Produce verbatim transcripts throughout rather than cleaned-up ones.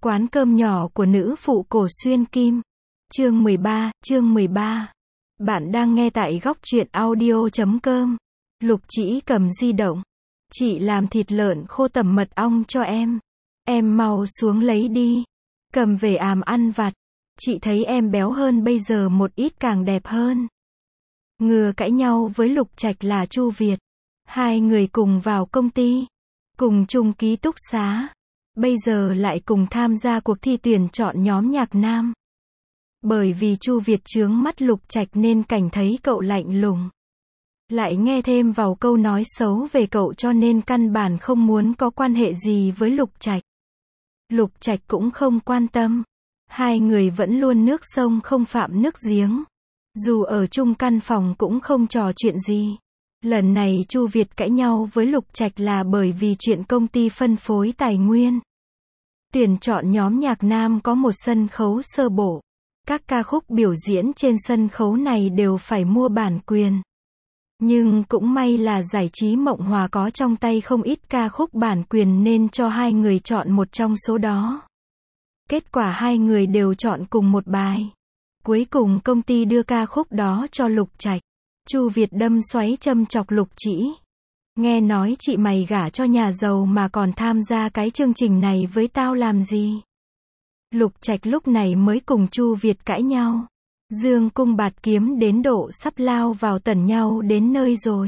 Quán cơm nhỏ của nữ phụ cổ xuyên kim. Chương mười ba, chương mười ba. Bạn đang nghe tại góc truyện audio chấm com. Lục Chỉ cầm di động. Chị làm thịt lợn khô tẩm mật ong cho em. Em mau xuống lấy đi. Cầm về àm ăn vặt. Chị thấy em béo hơn bây giờ một ít càng đẹp hơn. Ngừa cãi nhau với Lục Trạch là Chu Việt. Hai người cùng vào công ty. Cùng chung ký túc xá. Bây giờ lại cùng tham gia cuộc thi tuyển chọn nhóm nhạc nam. Bởi vì Chu Việt chướng mắt Lục Trạch nên cảnh thấy cậu lạnh lùng. Lại nghe thêm vào câu nói xấu về cậu cho nên căn bản không muốn có quan hệ gì với Lục Trạch. Lục Trạch cũng không quan tâm. Hai người vẫn luôn nước sông không phạm nước giếng. Dù ở chung căn phòng cũng không trò chuyện gì. Lần này Chu Việt cãi nhau với Lục Trạch là bởi vì chuyện công ty phân phối tài nguyên. Tuyển chọn nhóm nhạc nam có một sân khấu sơ bộ. Các ca khúc biểu diễn trên sân khấu này đều phải mua bản quyền. Nhưng cũng may là giải trí Mộng Hòa có trong tay không ít ca khúc bản quyền nên cho hai người chọn một trong số đó. Kết quả hai người đều chọn cùng một bài. Cuối cùng công ty đưa ca khúc đó cho Lục Trạch. Chu Việt đâm xoáy châm chọc Lục Chỉ. Nghe nói chị mày gả cho nhà giàu mà còn tham gia cái chương trình này với tao làm gì? Lục Trạch lúc này mới cùng Chu Việt cãi nhau. Dương cung bạt kiếm đến độ sắp lao vào tẩn nhau đến nơi rồi.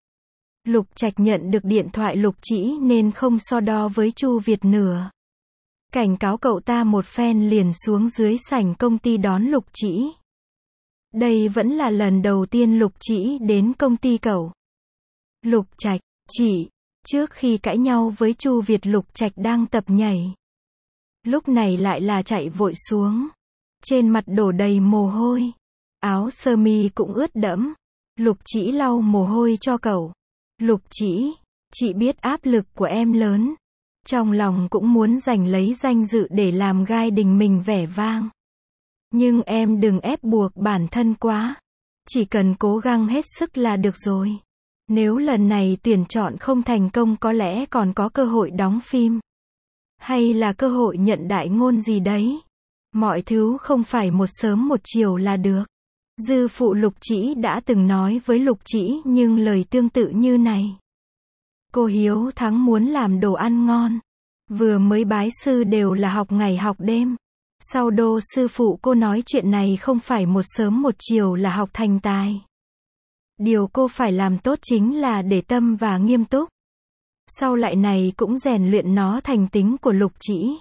Lục Trạch nhận được điện thoại Lục Chỉ nên không so đo với Chu Việt nữa. Cảnh cáo cậu ta một phen liền xuống dưới sảnh công ty đón Lục Chỉ. Đây vẫn là lần đầu tiên Lục Chỉ đến công ty cậu. Lục Trạch, chị, trước khi cãi nhau với Chu Việt Lục Trạch đang tập nhảy. Lúc này lại là chạy vội xuống. Trên mặt đổ đầy mồ hôi. Áo sơ mi cũng ướt đẫm. Lục Chỉ lau mồ hôi cho cậu. Lục Chỉ, chị biết áp lực của em lớn. Trong lòng cũng muốn giành lấy danh dự để làm gai đình mình vẻ vang. Nhưng em đừng ép buộc bản thân quá. Chỉ cần cố gắng hết sức là được rồi. Nếu lần này tuyển chọn không thành công có lẽ còn có cơ hội đóng phim. Hay là cơ hội nhận đại ngôn gì đấy. Mọi thứ không phải một sớm một chiều là được. Dư phụ Lục Chỉ đã từng nói với Lục Chỉ nhưng lời tương tự như này. Cô hiếu thắng muốn làm đồ ăn ngon. Vừa mới bái sư đều là học ngày học đêm. Sau đô sư phụ cô nói chuyện này không phải một sớm một chiều là học thành tài. Điều cô phải làm tốt chính là để tâm và nghiêm túc. Sau lại này cũng rèn luyện nó thành tính của Lục Chỉ.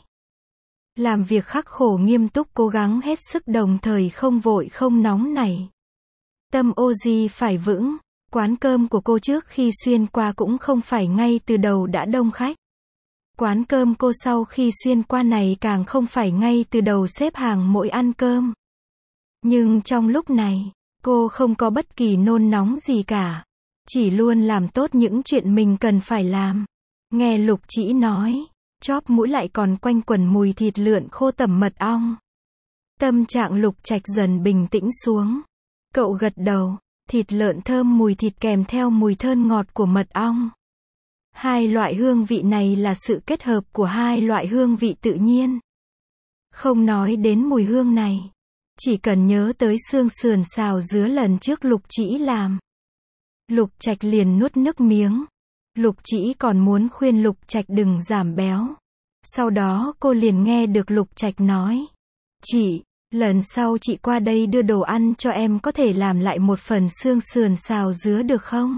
Làm việc khắc khổ nghiêm túc cố gắng hết sức đồng thời không vội không nóng nảy. Tâm oji phải vững. Quán cơm của cô trước khi xuyên qua cũng không phải ngay từ đầu đã đông khách. Quán cơm cô sau khi xuyên qua này càng không phải ngay từ đầu xếp hàng mỗi ăn cơm. Nhưng trong lúc này, cô không có bất kỳ nôn nóng gì cả. Chỉ luôn làm tốt những chuyện mình cần phải làm. Nghe Lục Chỉ nói, chóp mũi lại còn quanh quẩn mùi thịt lợn khô tẩm mật ong. Tâm trạng Lục Trạch dần bình tĩnh xuống. Cậu gật đầu, thịt lợn thơm mùi thịt kèm theo mùi thơm ngọt của mật ong. Hai loại hương vị này là sự kết hợp của hai loại hương vị tự nhiên. Không nói đến mùi hương này. Chỉ cần nhớ tới xương sườn xào dứa lần trước Lục Chỉ làm. Lục Trạch liền nuốt nước miếng. Lục Chỉ còn muốn khuyên Lục Trạch đừng giảm béo. Sau đó cô liền nghe được Lục Trạch nói. Chị, lần sau chị qua đây đưa đồ ăn cho em có thể làm lại một phần xương sườn xào dứa được không?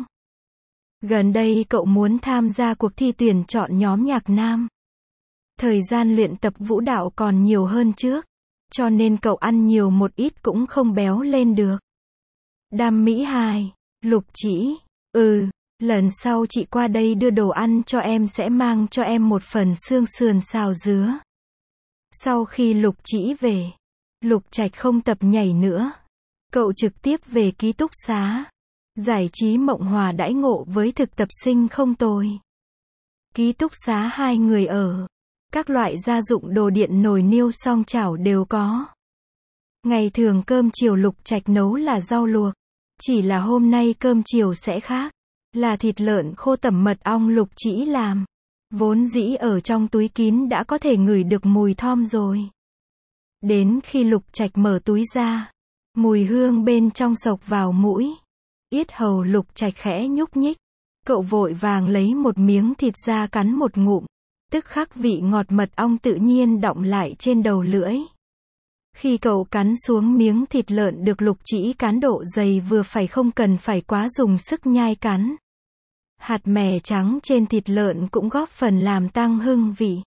Gần đây cậu muốn tham gia cuộc thi tuyển chọn nhóm nhạc nam. Thời gian luyện tập vũ đạo còn nhiều hơn trước. Cho nên cậu ăn nhiều một ít cũng không béo lên được. Đam mỹ hài. Lục Chỉ. Ừ, lần sau chị qua đây đưa đồ ăn cho em sẽ mang cho em một phần xương sườn xào dứa. Sau khi Lục Chỉ về, Lục Trạch không tập nhảy nữa. Cậu trực tiếp về ký túc xá. Giải trí Mộng Hòa đãi ngộ với thực tập sinh không tồi. Ký túc xá hai người ở. Các loại gia dụng đồ điện nồi niêu song chảo đều có. Ngày thường cơm chiều Lục Trạch nấu là rau luộc. Chỉ là hôm nay cơm chiều sẽ khác. Là thịt lợn khô tẩm mật ong Lục Chỉ làm. Vốn dĩ ở trong túi kín đã có thể ngửi được mùi thom rồi. Đến khi Lục Trạch mở túi ra, mùi hương bên trong xộc vào mũi. Yết hầu Lục Trạch khẽ nhúc nhích. Cậu vội vàng lấy một miếng thịt ra cắn một ngụm. Tức khắc vị ngọt mật ong tự nhiên đọng lại trên đầu lưỡi. Khi cậu cắn xuống miếng thịt lợn được Lục Chỉ cán độ dày vừa phải, không cần phải quá dùng sức nhai cắn. Hạt mè trắng trên thịt lợn cũng góp phần làm tăng hương vị.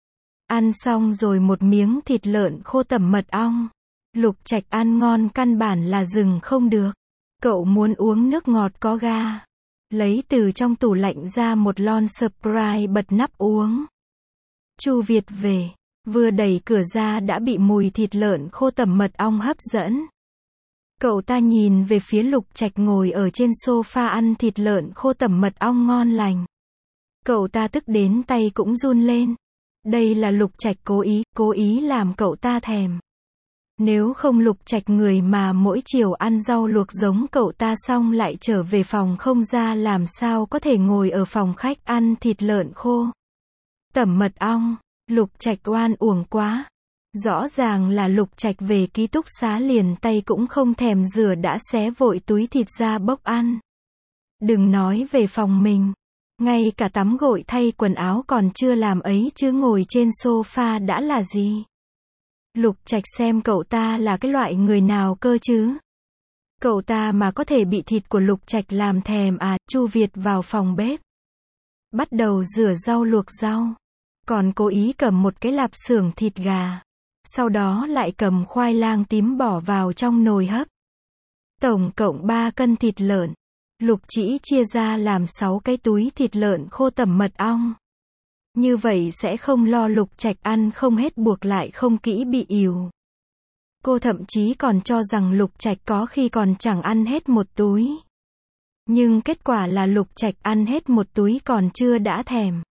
Ăn xong rồi một miếng thịt lợn khô tẩm mật ong. Lục Trạch ăn ngon căn bản là dừng không được. Cậu muốn uống nước ngọt có ga. Lấy từ trong tủ lạnh ra một lon Sprite bật nắp uống. Chu Việt về, vừa đẩy cửa ra đã bị mùi thịt lợn khô tẩm mật ong hấp dẫn. Cậu ta nhìn về phía Lục Trạch ngồi ở trên sofa ăn thịt lợn khô tẩm mật ong ngon lành. Cậu ta tức đến tay cũng run lên. Đây là Lục Trạch cố ý, cố ý làm cậu ta thèm. Nếu không Lục Trạch người mà mỗi chiều ăn rau luộc giống cậu ta xong lại trở về phòng không ra, làm sao có thể ngồi ở phòng khách ăn thịt lợn khô tẩm mật ong. Lục Trạch oan uổng quá. Rõ ràng là Lục Trạch về ký túc xá liền tay cũng không thèm rửa đã xé vội túi thịt ra bốc ăn. Đừng nói về phòng mình, ngay cả tắm gội thay quần áo còn chưa làm ấy chứ ngồi trên sofa đã là gì. Lục Trạch xem cậu ta là cái loại người nào cơ chứ. Cậu ta mà có thể bị thịt của Lục Trạch làm thèm à. Chu Việt vào phòng bếp, bắt đầu rửa rau luộc rau. Còn cố ý cầm một cái lạp xưởng thịt gà. Sau đó lại cầm khoai lang tím bỏ vào trong nồi hấp. Tổng cộng ba cân thịt lợn. Lục Chỉ chia ra làm sáu cái túi thịt lợn khô tẩm mật ong. Như vậy sẽ không lo Lục Trạch ăn không hết buộc lại không kỹ bị ỉu. Cô thậm chí còn cho rằng Lục Trạch có khi còn chẳng ăn hết một túi. Nhưng kết quả là Lục Trạch ăn hết một túi còn chưa đã thèm.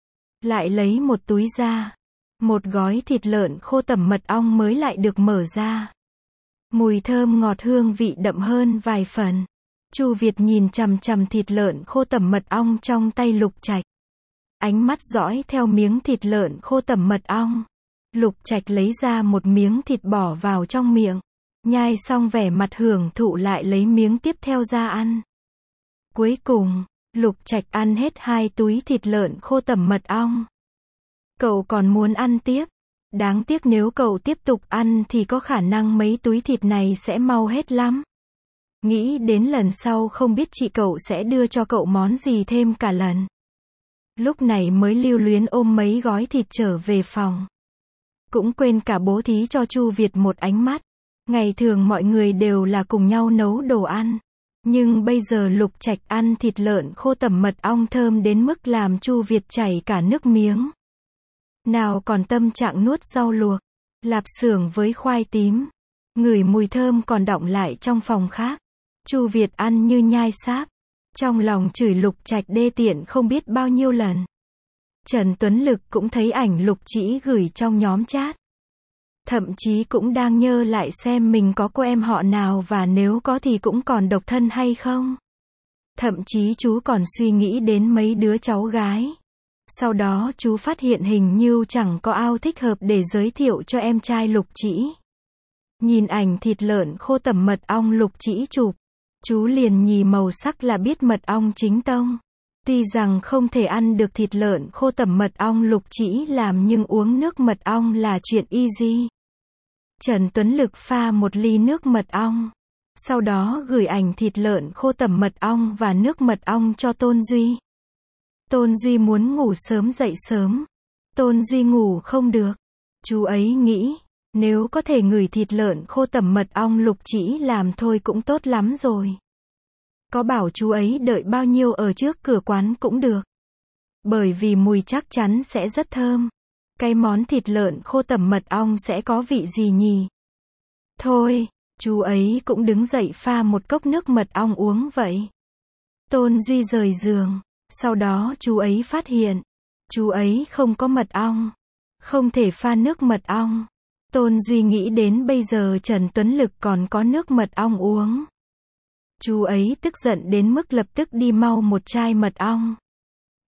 Lại lấy một túi ra. Một gói thịt lợn khô tẩm mật ong mới lại được mở ra. Mùi thơm ngọt hương vị đậm hơn vài phần. Chu Việt nhìn chằm chằm thịt lợn khô tẩm mật ong trong tay Lục Trạch. Ánh mắt dõi theo miếng thịt lợn khô tẩm mật ong. Lục Trạch lấy ra một miếng thịt bỏ vào trong miệng. Nhai xong vẻ mặt hưởng thụ lại lấy miếng tiếp theo ra ăn. Cuối cùng, Lục Trạch ăn hết hai túi thịt lợn khô tẩm mật ong. Cậu còn muốn ăn tiếp. Đáng tiếc nếu cậu tiếp tục ăn thì có khả năng mấy túi thịt này sẽ mau hết lắm. Nghĩ đến lần sau không biết chị cậu sẽ đưa cho cậu món gì thêm cả lần. Lúc này mới lưu luyến ôm mấy gói thịt trở về phòng. Cũng quên cả bố thí cho Chu Việt một ánh mắt. Ngày thường mọi người đều là cùng nhau nấu đồ ăn. Nhưng bây giờ Lục Trạch ăn thịt lợn khô tẩm mật ong thơm đến mức làm Chu Việt chảy cả nước miếng. Nào còn tâm trạng nuốt rau luộc, lạp xưởng với khoai tím. Ngửi mùi thơm còn đọng lại trong phòng khác. Chu Việt ăn như nhai sáp. Trong lòng chửi Lục Trạch đê tiện không biết bao nhiêu lần. Trần Tuấn Lực cũng thấy ảnh Lục Chỉ gửi trong nhóm chat. Thậm chí cũng đang nhớ lại xem mình có cô em họ nào và nếu có thì cũng còn độc thân hay không. Thậm chí chú còn suy nghĩ đến mấy đứa cháu gái. Sau đó chú phát hiện hình như chẳng có ao thích hợp để giới thiệu cho em trai Lục Chỉ. Nhìn ảnh thịt lợn khô tẩm mật ong Lục Chỉ chụp, chú liền nhì màu sắc là biết mật ong chính tông. Tuy rằng không thể ăn được thịt lợn khô tẩm mật ong Lục Chỉ làm nhưng uống nước mật ong là chuyện easy. Trần Tuấn Lực pha một ly nước mật ong. Sau đó gửi ảnh thịt lợn khô tẩm mật ong và nước mật ong cho Tôn Duy. Tôn Duy muốn ngủ sớm dậy sớm. Tôn Duy ngủ không được. Chú ấy nghĩ, nếu có thể ngửi thịt lợn khô tẩm mật ong Lục Chỉ làm thôi cũng tốt lắm rồi. Có bảo chú ấy đợi bao nhiêu ở trước cửa quán cũng được. Bởi vì mùi chắc chắn sẽ rất thơm. Cái món thịt lợn khô tẩm mật ong sẽ có vị gì nhỉ? Thôi, chú ấy cũng đứng dậy pha một cốc nước mật ong uống vậy. Tôn Duy rời giường. Sau đó chú ấy phát hiện, chú ấy không có mật ong. Không thể pha nước mật ong. Tôn Duy nghĩ đến bây giờ Trần Tuấn Lực còn có nước mật ong uống. Chú ấy tức giận đến mức lập tức đi mau một chai mật ong.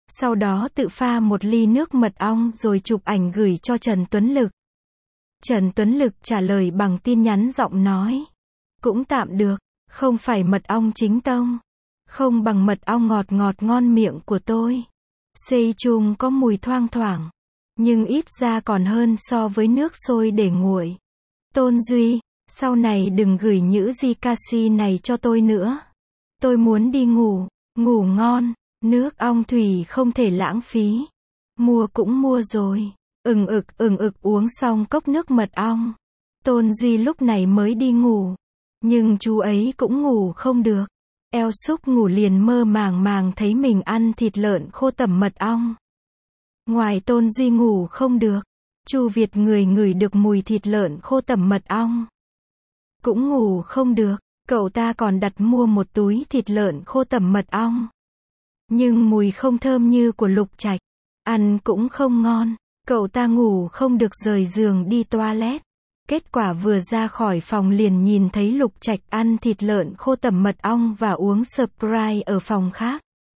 Sau đó tự pha một ly nước mật ong rồi chụp ảnh gửi cho Trần Tuấn Lực. Trần Tuấn Lực trả lời bằng tin nhắn giọng nói. Cũng tạm được, không phải mật ong chính tông. Không bằng mật ong ngọt ngọt ngon miệng của tôi. Sei chung có mùi thoang thoảng. Nhưng ít ra còn hơn so với nước sôi để nguội. Tôn Duy, sau này đừng gửi nhữ Jikashi này cho tôi nữa. Tôi muốn đi ngủ, ngủ ngon, nước ong thủy không thể lãng phí. Mua cũng mua rồi. Ừng ực ừng ực uống xong cốc nước mật ong. Tôn Duy lúc này mới đi ngủ. Nhưng chú ấy cũng ngủ không được. Eo Súc ngủ liền mơ màng màng thấy mình ăn thịt lợn khô tẩm mật ong. Ngoài Tôn Duy ngủ không được, Chu Việt người ngửi được mùi thịt lợn khô tẩm mật ong. Cũng ngủ không được, cậu ta còn đặt mua một túi thịt lợn khô tẩm mật ong. Nhưng mùi không thơm như của Lục Trạch, ăn cũng không ngon, cậu ta ngủ không được rời giường đi toilet. Kết quả vừa ra khỏi phòng liền nhìn thấy Lục Trạch ăn thịt lợn khô tẩm mật ong và uống Sprite ở phòng khác.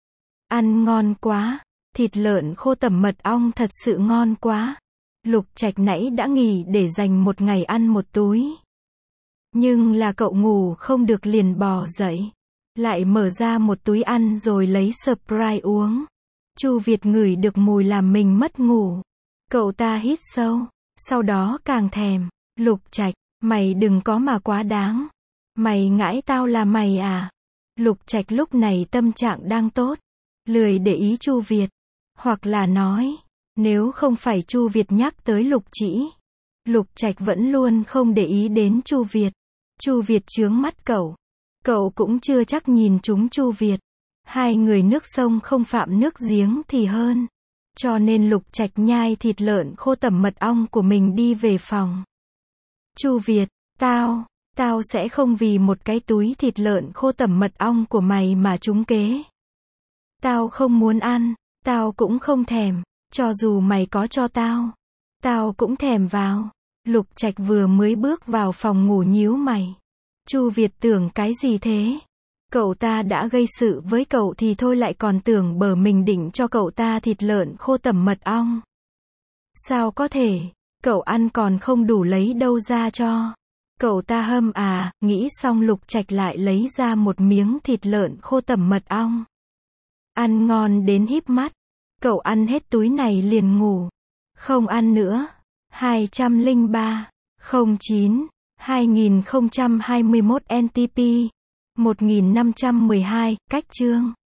Ăn ngon quá, thịt lợn khô tẩm mật ong thật sự ngon quá. Lục Trạch nãy đã nghỉ để dành một ngày ăn một túi. Nhưng là cậu ngủ không được liền bò dậy. Lại mở ra một túi ăn rồi lấy Sprite uống. Chu Việt ngửi được mùi làm mình mất ngủ. Cậu ta hít sâu, sau đó càng thèm. Lục Trạch, mày đừng có mà quá đáng. Mày ngãi tao là mày à? Lục Trạch lúc này tâm trạng đang tốt, lười để ý Chu Việt. Hoặc là nói, nếu không phải Chu Việt nhắc tới Lục Trĩ, Lục Trạch vẫn luôn không để ý đến Chu Việt. Chu Việt chướng mắt cậu. Cậu cũng chưa chắc nhìn trúng Chu Việt. Hai người nước sông không phạm nước giếng thì hơn. Cho nên Lục Trạch nhai thịt lợn khô tẩm mật ong của mình đi về phòng. Chu Việt, tao, tao sẽ không vì một cái túi thịt lợn khô tẩm mật ong của mày mà trúng kế. Tao không muốn ăn, tao cũng không thèm, cho dù mày có cho tao, tao cũng thèm vào. Lục Trạch vừa mới bước vào phòng ngủ nhíu mày. Chu Việt tưởng cái gì thế? Cậu ta đã gây sự với cậu thì thôi lại còn tưởng bở mình định cho cậu ta thịt lợn khô tẩm mật ong. Sao có thể? Cậu ăn còn không đủ lấy đâu ra cho. Cậu ta hâm à, nghĩ xong Lục Trạch lại lấy ra một miếng thịt lợn khô tẩm mật ong. Ăn ngon đến híp mắt. Cậu ăn hết túi này liền ngủ. Không ăn nữa. hai trăm lẻ ba, không chín, hai nghìn không trăm hai mươi mốt N T P, một nghìn năm trăm mười hai, cách chương.